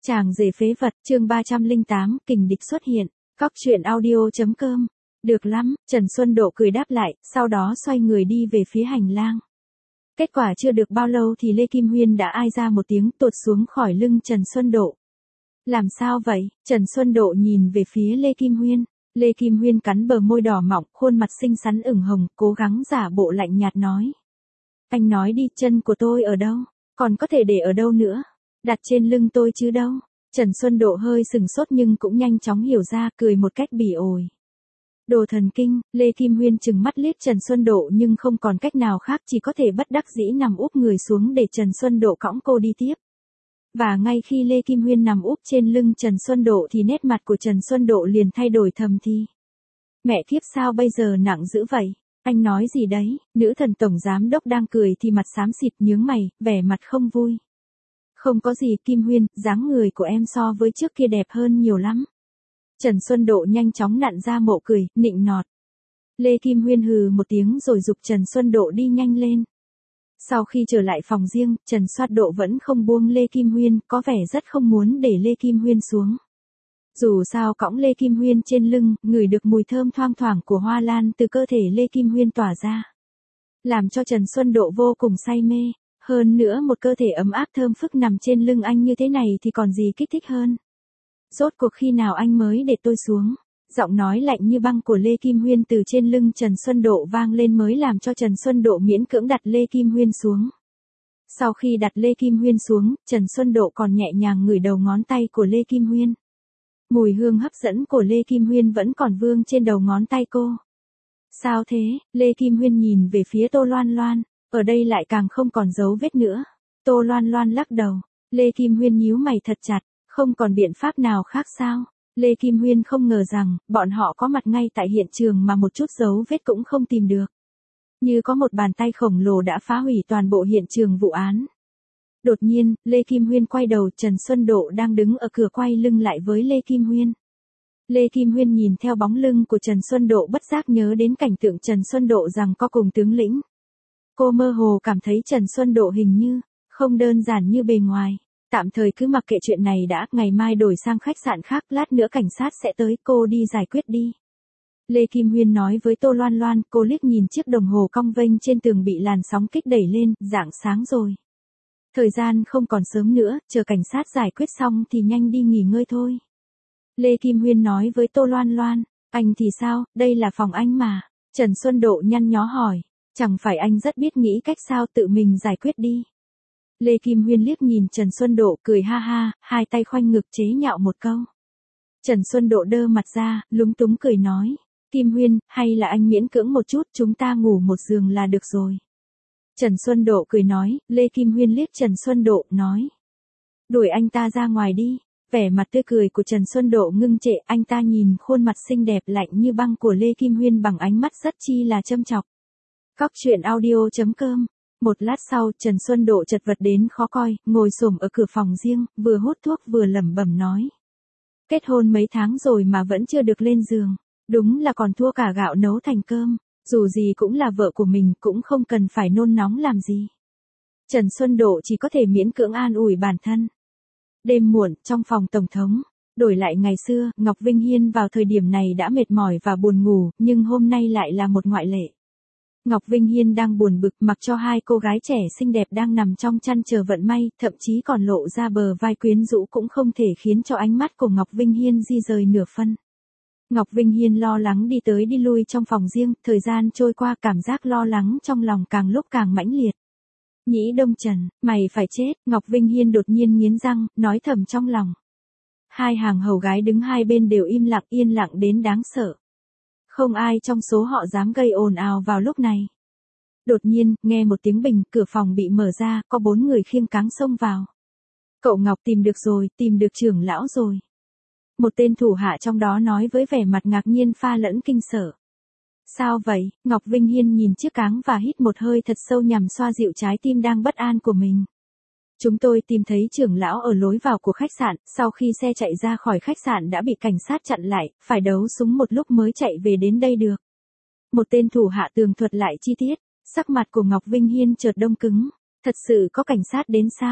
Chàng rể phế vật, chương 308, kình địch xuất hiện. Cóc truyện audio.com. Được lắm, Trần Xuân Độ cười đáp lại, sau đó xoay người đi về phía hành lang. Kết quả chưa được bao lâu thì Lê Kim Huyên đã ai ra một tiếng tuột xuống khỏi lưng Trần Xuân Độ. Làm sao vậy? Trần Xuân Độ nhìn về phía Lê Kim Huyên. Lê Kim Huyên cắn bờ môi đỏ mọng, khuôn mặt xinh xắn ửng hồng, cố gắng giả bộ lạnh nhạt nói. Anh nói đi, chân của tôi ở đâu? Còn có thể để ở đâu nữa? Đặt trên lưng tôi chứ đâu. Trần Xuân Độ hơi sừng sốt nhưng cũng nhanh chóng hiểu ra, cười một cách bỉ ổi. Đồ thần kinh, Lê Kim Huyên trừng mắt liếc Trần Xuân Độ nhưng không còn cách nào khác, chỉ có thể bất đắc dĩ nằm úp người xuống để Trần Xuân Độ cõng cô đi tiếp. Và ngay khi Lê Kim Huyên nằm úp trên lưng Trần Xuân Độ thì nét mặt của Trần Xuân Độ liền thay đổi thầm thì. Mẹ kiếp, sao bây giờ nặng dữ vậy? Anh nói gì đấy? Nữ thần tổng giám đốc đang cười thì mặt xám xịt nhướng mày, vẻ mặt không vui. Không có gì Kim Huyên, dáng người của em so với trước kia đẹp hơn nhiều lắm. Trần Xuân Độ nhanh chóng nặn ra mộ cười, nịnh nọt. Lê Kim Huyên hừ một tiếng rồi giục Trần Xuân Độ đi nhanh lên. Sau khi trở lại phòng riêng, Trần Xuân Độ vẫn không buông Lê Kim Huyên, có vẻ rất không muốn để Lê Kim Huyên xuống. Dù sao cõng Lê Kim Huyên trên lưng, ngửi được mùi thơm thoang thoảng của hoa lan từ cơ thể Lê Kim Huyên tỏa ra. Làm cho Trần Xuân Độ vô cùng say mê. Hơn nữa một cơ thể ấm áp thơm phức nằm trên lưng anh như thế này thì còn gì kích thích hơn. Rốt cuộc khi nào anh mới để tôi xuống? Giọng nói lạnh như băng của Lê Kim Huyên từ trên lưng Trần Xuân Độ vang lên mới làm cho Trần Xuân Độ miễn cưỡng đặt Lê Kim Huyên xuống. Sau khi đặt Lê Kim Huyên xuống, Trần Xuân Độ còn nhẹ nhàng ngửi đầu ngón tay của Lê Kim Huyên. Mùi hương hấp dẫn của Lê Kim Huyên vẫn còn vương trên đầu ngón tay cô. Sao thế? Lê Kim Huyên nhìn về phía Tô Loan Loan, ở đây lại càng không còn dấu vết nữa. Tô Loan Loan lắc đầu, Lê Kim Huyên nhíu mày thật chặt, không còn biện pháp nào khác sao? Lê Kim Huyên không ngờ rằng, bọn họ có mặt ngay tại hiện trường mà một chút dấu vết cũng không tìm được. Như có một bàn tay khổng lồ đã phá hủy toàn bộ hiện trường vụ án. Đột nhiên, Lê Kim Huyên quay đầu, Trần Xuân Độ đang đứng ở cửa quay lưng lại với Lê Kim Huyên. Lê Kim Huyên nhìn theo bóng lưng của Trần Xuân Độ bất giác nhớ đến cảnh tượng Trần Xuân Độ rằng có cùng tướng lĩnh. Cô mơ hồ cảm thấy Trần Xuân Độ hình như, không đơn giản như bề ngoài. Tạm thời cứ mặc kệ chuyện này đã, ngày mai đổi sang khách sạn khác, lát nữa cảnh sát sẽ tới, cô đi giải quyết đi. Lê Kim Huyên nói với Tô Loan Loan, cô liếc nhìn chiếc đồng hồ cong vênh trên tường bị làn sóng kích đẩy lên, rạng sáng rồi. Thời gian không còn sớm nữa, chờ cảnh sát giải quyết xong thì nhanh đi nghỉ ngơi thôi. Lê Kim Huyên nói với Tô Loan Loan, anh thì sao, đây là phòng anh mà. Trần Xuân Độ nhăn nhó hỏi, chẳng phải anh rất biết nghĩ cách sao, tự mình giải quyết đi. Lê Kim Huyên liếc nhìn Trần Xuân Độ cười ha ha, hai tay khoanh ngực chế nhạo một câu. Trần Xuân Độ đơ mặt ra, lúng túng cười nói, Kim Huyên, hay là anh miễn cưỡng một chút, chúng ta ngủ một giường là được rồi. Trần Xuân Độ cười nói, Lê Kim Huyên liếc Trần Xuân Độ, nói. Đuổi anh ta ra ngoài đi. Vẻ mặt tươi cười của Trần Xuân Độ ngưng trệ, anh ta nhìn khuôn mặt xinh đẹp lạnh như băng của Lê Kim Huyên bằng ánh mắt rất chi là châm chọc. Cóc truyện audio.com. Một lát sau, Trần Xuân Độ chật vật đến khó coi, ngồi xổm ở cửa phòng riêng, vừa hút thuốc vừa lẩm bẩm nói. Kết hôn mấy tháng rồi mà vẫn chưa được lên giường. Đúng là còn thua cả gạo nấu thành cơm. Dù gì cũng là vợ của mình, cũng không cần phải nôn nóng làm gì. Trần Xuân Độ chỉ có thể miễn cưỡng an ủi bản thân. Đêm muộn, trong phòng tổng thống. Đổi lại ngày xưa, Ngọc Vinh Hiên vào thời điểm này đã mệt mỏi và buồn ngủ, nhưng hôm nay lại là một ngoại lệ. Ngọc Vinh Hiên đang buồn bực, mặc cho hai cô gái trẻ xinh đẹp đang nằm trong chăn chờ vận may, thậm chí còn lộ ra bờ vai quyến rũ cũng không thể khiến cho ánh mắt của Ngọc Vinh Hiên di rời nửa phân. Ngọc Vinh Hiên lo lắng đi tới đi lui trong phòng riêng, thời gian trôi qua cảm giác lo lắng trong lòng càng lúc càng mãnh liệt. Nhĩ Đông Trần, mày phải chết, Ngọc Vinh Hiên đột nhiên nghiến răng, nói thầm trong lòng. Hai hàng hầu gái đứng hai bên đều im lặng, yên lặng đến đáng sợ. Không ai trong số họ dám gây ồn ào vào lúc này. Đột nhiên, nghe một tiếng bình, cửa phòng bị mở ra, có 4 người khiêng cáng xông vào. Cậu Ngọc tìm được rồi, tìm được trưởng lão rồi. Một tên thủ hạ trong đó nói với vẻ mặt ngạc nhiên pha lẫn kinh sợ. Sao vậy? Ngọc Vinh Hiên nhìn chiếc cáng và hít một hơi thật sâu nhằm xoa dịu trái tim đang bất an của mình. Chúng tôi tìm thấy trưởng lão ở lối vào của khách sạn, sau khi xe chạy ra khỏi khách sạn đã bị cảnh sát chặn lại, phải đấu súng một lúc mới chạy về đến đây được. Một tên thủ hạ tường thuật lại chi tiết, sắc mặt của Ngọc Vinh Hiên chợt đông cứng. Thật sự có cảnh sát đến sao?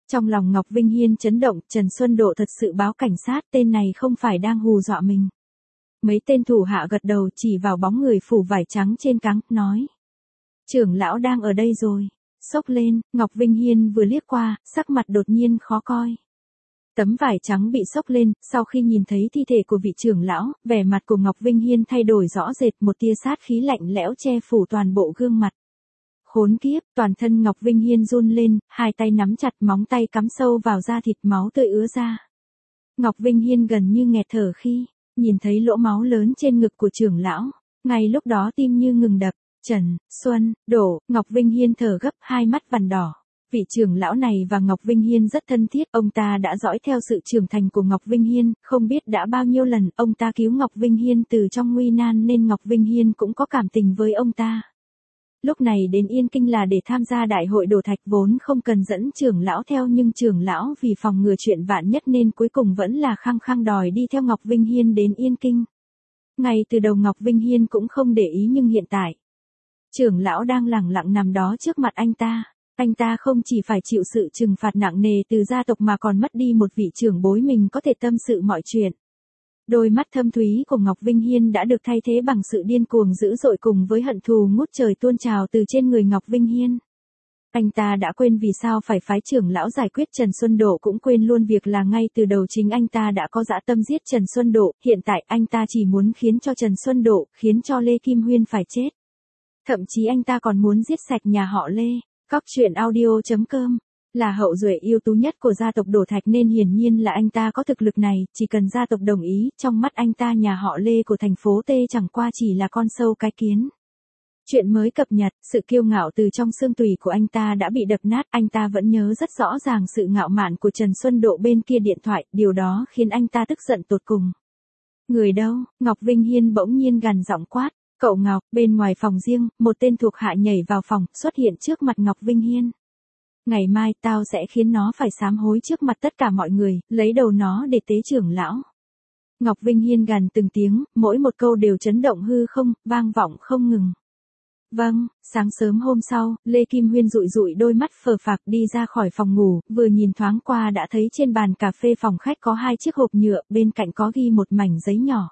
Trong lòng Ngọc Vinh Hiên chấn động, Trần Xuân Độ thật sự báo cảnh sát, tên này không phải đang hù dọa mình. Mấy tên thủ hạ gật đầu chỉ vào bóng người phủ vải trắng trên cáng, nói. Trưởng lão đang ở đây rồi. Xốc lên, Ngọc Vinh Hiên vừa liếc qua, sắc mặt đột nhiên khó coi. Tấm vải trắng bị xốc lên, sau khi nhìn thấy thi thể của vị trưởng lão, vẻ mặt của Ngọc Vinh Hiên thay đổi rõ rệt, một tia sát khí lạnh lẽo che phủ toàn bộ gương mặt. Khốn kiếp, toàn thân Ngọc Vinh Hiên run lên, hai tay nắm chặt, móng tay cắm sâu vào da thịt, máu tươi ứa ra. Ngọc Vinh Hiên gần như nghẹt thở khi nhìn thấy lỗ máu lớn trên ngực của trưởng lão, ngay lúc đó tim như ngừng đập. Trần Xuân Độ, Ngọc Vinh Hiên thở gấp, hai mắt vằn đỏ. Vị trưởng lão này và Ngọc Vinh Hiên rất thân thiết, ông ta đã dõi theo sự trưởng thành của Ngọc Vinh Hiên, không biết đã bao nhiêu lần ông ta cứu Ngọc Vinh Hiên từ trong nguy nan nên Ngọc Vinh Hiên cũng có cảm tình với ông ta. Lúc này đến Yên Kinh là để tham gia đại hội đổ thạch, vốn không cần dẫn trưởng lão theo, nhưng trưởng lão vì phòng ngừa chuyện vạn nhất nên cuối cùng vẫn là khăng khăng đòi đi theo Ngọc Vinh Hiên đến Yên Kinh. Ngay từ đầu Ngọc Vinh Hiên cũng không để ý, nhưng hiện tại trưởng lão đang lẳng lặng nằm đó trước mặt anh ta không chỉ phải chịu sự trừng phạt nặng nề từ gia tộc mà còn mất đi một vị trưởng bối mình có thể tâm sự mọi chuyện. Đôi mắt thâm thúy của Ngọc Vinh Hiên đã được thay thế bằng sự điên cuồng dữ dội cùng với hận thù ngút trời tuôn trào từ trên người Ngọc Vinh Hiên. Anh ta đã quên vì sao phải phái trưởng lão giải quyết Trần Xuân Độ, cũng quên luôn việc là ngay từ đầu chính anh ta đã có dã tâm giết Trần Xuân Độ, hiện tại anh ta chỉ muốn khiến cho Trần Xuân Độ, khiến cho Lê Kim Huyên phải chết. Thậm chí anh ta còn muốn giết sạch nhà họ Lê. Cóc truyện audio.com là hậu duệ ưu tú nhất của gia tộc Đổ Thạch nên hiển nhiên là anh ta có thực lực này, chỉ cần gia tộc đồng ý, trong mắt anh ta nhà họ Lê của thành phố T chẳng qua chỉ là con sâu cái kiến. Chuyện mới cập nhật, sự kiêu ngạo từ trong xương tủy của anh ta đã bị đập nát, anh ta vẫn nhớ rất rõ ràng sự ngạo mạn của Trần Xuân Độ bên kia điện thoại, điều đó khiến anh ta tức giận tột cùng. Người đâu? Ngọc Vinh Hiên bỗng nhiên gằn giọng quát. Cậu Ngọc, bên ngoài phòng riêng, một tên thuộc hạ nhảy vào phòng, xuất hiện trước mặt Ngọc Vinh Hiên. Ngày mai tao sẽ khiến nó phải sám hối trước mặt tất cả mọi người, lấy đầu nó để tế trưởng lão. Ngọc Vinh Hiên gằn từng tiếng, mỗi một câu đều chấn động hư không, vang vọng không ngừng. Vâng, sáng sớm hôm sau, Lê Kim Huyên dụi dụi đôi mắt phờ phạc đi ra khỏi phòng ngủ, vừa nhìn thoáng qua đã thấy trên bàn cà phê phòng khách có 2 chiếc hộp nhựa, bên cạnh có ghi một mảnh giấy nhỏ.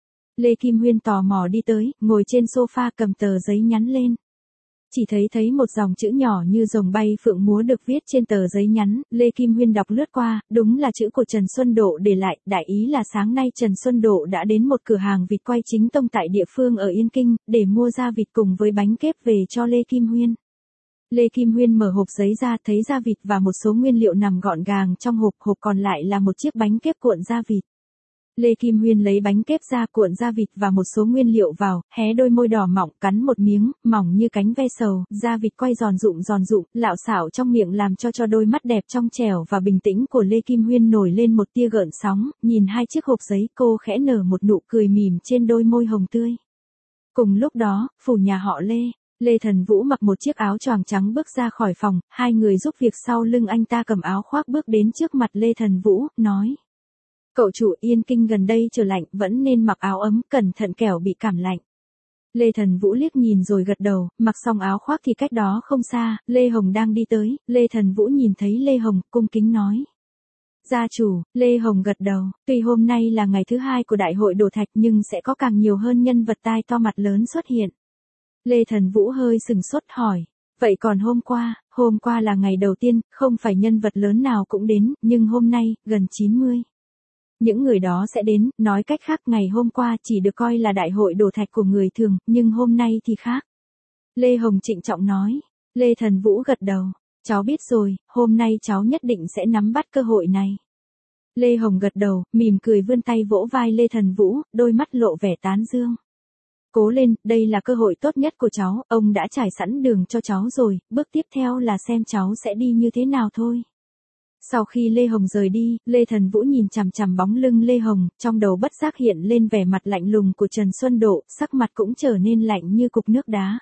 Lê Kim Huyên tò mò đi tới, ngồi trên sofa cầm tờ giấy nhắn lên. Chỉ thấy một dòng chữ nhỏ như rồng bay phượng múa được viết trên tờ giấy nhắn, Lê Kim Huyên đọc lướt qua, đúng là chữ của Trần Xuân Độ để lại, đại ý là sáng nay Trần Xuân Độ đã đến một cửa hàng vịt quay chính tông tại địa phương ở Yên Kinh, để mua da vịt cùng với bánh kếp về cho Lê Kim Huyên. Lê Kim Huyên mở hộp giấy ra, thấy da vịt và một số nguyên liệu nằm gọn gàng trong hộp, hộp còn lại là một chiếc bánh kếp cuộn da vịt. Lê Kim Huyên lấy bánh kếp ra, cuộn da vịt và một số nguyên liệu vào, hé đôi môi đỏ mọng, cắn một miếng, mỏng như cánh ve sầu, da vịt quay giòn rụm, lạo xạo trong miệng làm cho đôi mắt đẹp trong trẻo và bình tĩnh của Lê Kim Huyên nổi lên một tia gợn sóng, nhìn 2 chiếc hộp giấy, cô khẽ nở một nụ cười mỉm trên đôi môi hồng tươi. Cùng lúc đó, phủ nhà họ Lê Thần Vũ mặc một chiếc áo choàng trắng bước ra khỏi phòng, 2 người giúp việc sau lưng anh ta cầm áo khoác bước đến trước mặt Lê Thần Vũ, nói. Cậu chủ, Yên Kinh gần đây trời lạnh, vẫn nên mặc áo ấm, cẩn thận kẻo bị cảm lạnh. Lê Thần Vũ liếc nhìn rồi gật đầu, mặc xong áo khoác thì cách đó không xa, Lê Hồng đang đi tới, Lê Thần Vũ nhìn thấy Lê Hồng, cung kính nói. Gia chủ, Lê Hồng gật đầu, tuy hôm nay là ngày thứ 2 của đại hội đổ thạch nhưng sẽ có càng nhiều hơn nhân vật tai to mặt lớn xuất hiện. Lê Thần Vũ hơi sừng sốt hỏi. Vậy còn hôm qua là ngày đầu tiên, không phải nhân vật lớn nào cũng đến, nhưng hôm nay, gần 90. Những người đó sẽ đến, nói cách khác ngày hôm qua chỉ được coi là đại hội đổ thạch của người thường, nhưng hôm nay thì khác. Lê Hồng trịnh trọng nói. Lê Thần Vũ gật đầu. Cháu biết rồi, hôm nay cháu nhất định sẽ nắm bắt cơ hội này. Lê Hồng gật đầu, mỉm cười vươn tay vỗ vai Lê Thần Vũ, đôi mắt lộ vẻ tán dương. Cố lên, đây là cơ hội tốt nhất của cháu, ông đã trải sẵn đường cho cháu rồi, bước tiếp theo là xem cháu sẽ đi như thế nào thôi. Sau khi Lê Hồng rời đi, Lê Thần Vũ nhìn chằm chằm bóng lưng Lê Hồng, trong đầu bất giác hiện lên vẻ mặt lạnh lùng của Trần Xuân Độ, sắc mặt cũng trở nên lạnh như cục nước đá.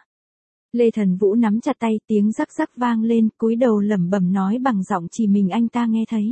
Lê Thần Vũ nắm chặt tay, tiếng rắc rắc vang lên, cúi đầu lẩm bẩm nói bằng giọng chỉ mình anh ta nghe thấy.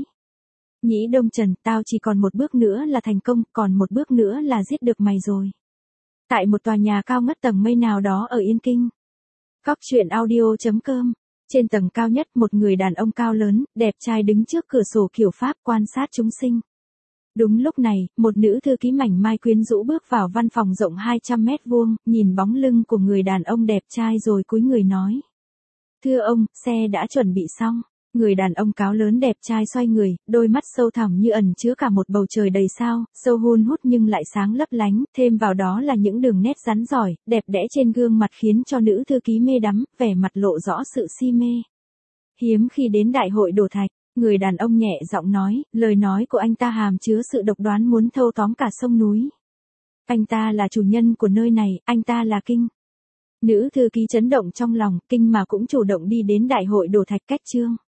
Nhĩ Đông Trần, tao chỉ còn một bước nữa là thành công, còn một bước nữa là giết được mày rồi. Tại một tòa nhà cao ngất tầng mây nào đó ở Yên Kinh. Cóc truyện audio.com Trên tầng cao nhất một người đàn ông cao lớn, đẹp trai đứng trước cửa sổ kiểu Pháp quan sát chúng sinh. Đúng lúc này, một nữ thư ký mảnh mai quyến rũ bước vào văn phòng rộng 200 mét vuông, nhìn bóng lưng của người đàn ông đẹp trai rồi cúi người nói. Thưa ông, xe đã chuẩn bị xong. Người đàn ông cao lớn đẹp trai xoay người, đôi mắt sâu thẳm như ẩn chứa cả một bầu trời đầy sao, sâu hun hút nhưng lại sáng lấp lánh, thêm vào đó là những đường nét rắn giỏi, đẹp đẽ trên gương mặt khiến cho nữ thư ký mê đắm, vẻ mặt lộ rõ sự si mê. Hiếm khi đến đại hội đổ thạch, người đàn ông nhẹ giọng nói, lời nói của anh ta hàm chứa sự độc đoán muốn thâu tóm cả sông núi. Anh ta là chủ nhân của nơi này, anh ta là Kinh. Nữ thư ký chấn động trong lòng, Kinh mà cũng chủ động đi đến đại hội đổ thạch cách chương.